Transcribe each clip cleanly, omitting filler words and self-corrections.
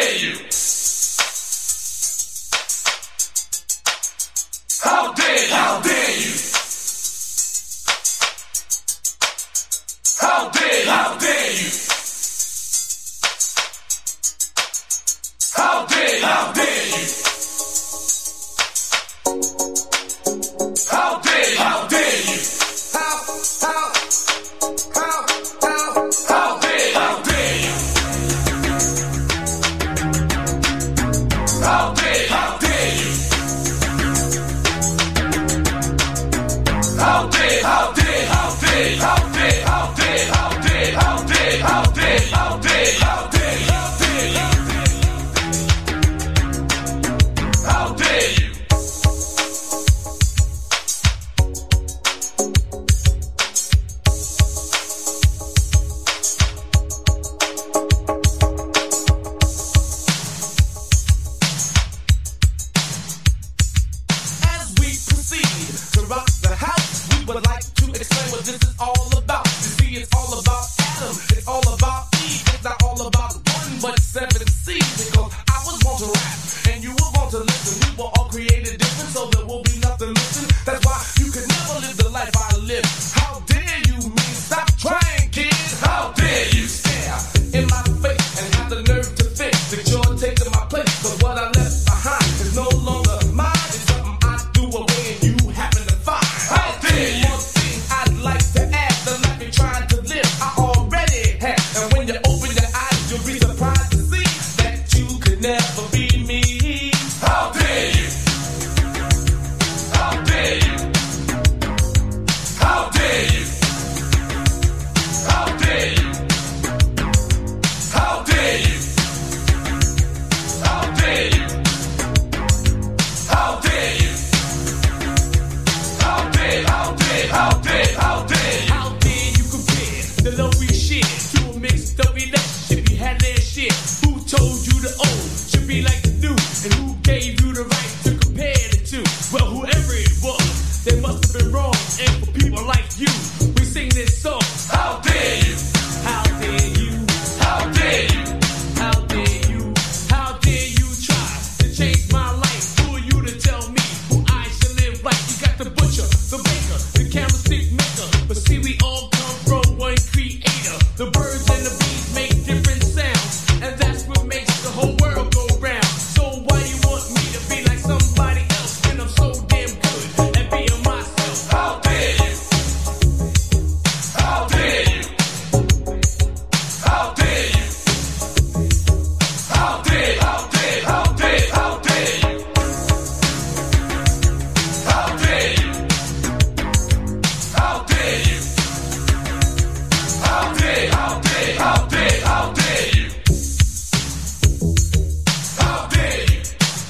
dare you? How dare you? How dare you? How dare you? How dare you? How dare you? How dare you? How dare you? How dare you? How dare you? How dare you? How dare you? How dare you? How dare, how dare, how dare, how dare, how dare, how dare, how dare, how dare, how dare, how dare, how dare you? As we proceed to rock the house, we would like to explain what this is all about. You see, it's all about Adam, it's all about Eve. It's not all about one, but 7 seeds. Because I was born to rap, and you were born to listen. We were all created different, so there will be nothing missing. That's why you could never live the life I live. How dare you mean? Stop trying, kid. How dare you? Stare in my face and have the nerve to think that you're taking my place. Cause what I left behind is no longer mine. It's something I threw away and you happen to find. How dare you? One thing I'd like to add, the life you're trying to live, I already had. And when you open your eyes, you'll be surprised to see that you could never be me. How dare you? How dare you? How dare you? How dare you? How dare you? How dare you? How dare you? How dare, how dare, how dare, how dare you? How dare you compare the love we share to a mixed up relationship you had last year? Who told you the old should be like the new? And who gave you the right to compare the two? Well, whoever it was, they must have been wrong. And for people like you, we sing this song. How dare you? How dare you? How dare you? How dare you? How dare you try to change my life? Who are you to tell me who I should live like? You got the butcher, the baker, the candlestick maker. But see, we all come from one creator. The birds and the bees make different sounds, and that's what makes the whole world go round. So why you want me to be like somebody else when I'm so damn good at being myself? How dare you? How dare you? How dare you? How dare, how dare, how dare, how dare you? How dare you? How dare you? How dare, how dare, how dare, how dare you? How dare you?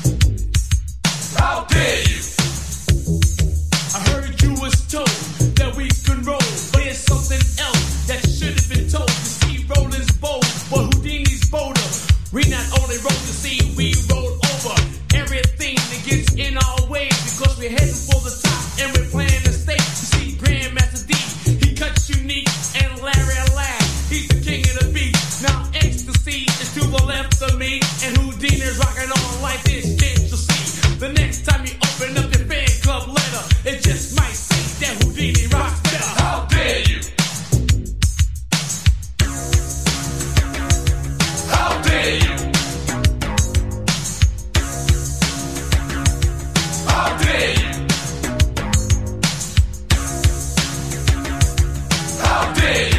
How dare you? I heard you was told that we can roll, but it's something else that should have been told. You see, rolling's bold, but Houdini's bolder. We not only roll to see, we roll over everything that gets in our way because we're heading for the top and we're playing the stage. You see, Grandmaster D, he cuts unique, and Larry Laugh, he's the king of the beat. Now ecstasy is to the left of me, and Houdini's rocking on like this. Can't you see? The next time you open up your fan club letter, it just might say that Houdini rocks better. How dare you? How dare you? How dare you? How dare you?